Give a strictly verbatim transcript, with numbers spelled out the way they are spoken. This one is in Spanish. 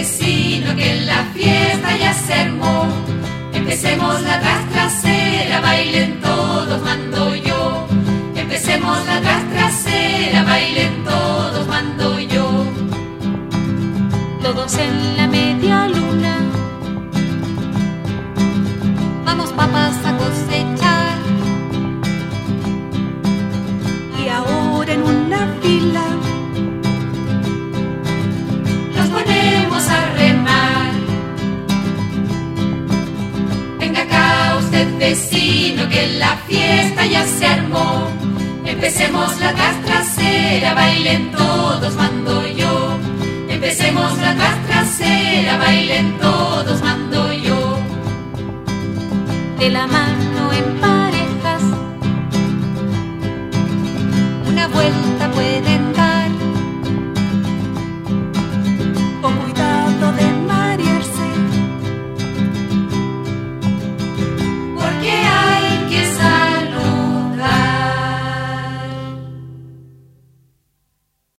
vecino, que la fiesta ya se armó. Empecemos la tras trasera, bailen todos, mando yo. Empecemos la tras trasera, bailen todos, mando yo. Todos en la media luna, vamos papas a cosechar. Y ahora en una fila nos ponemos a remar. Venga acá usted, vecino, que la fiesta ya se armó. Empecemos la tras trasera, bailen todos, mando yo. Empecemos la tras trasera, bailen todos, mando yo. De la mano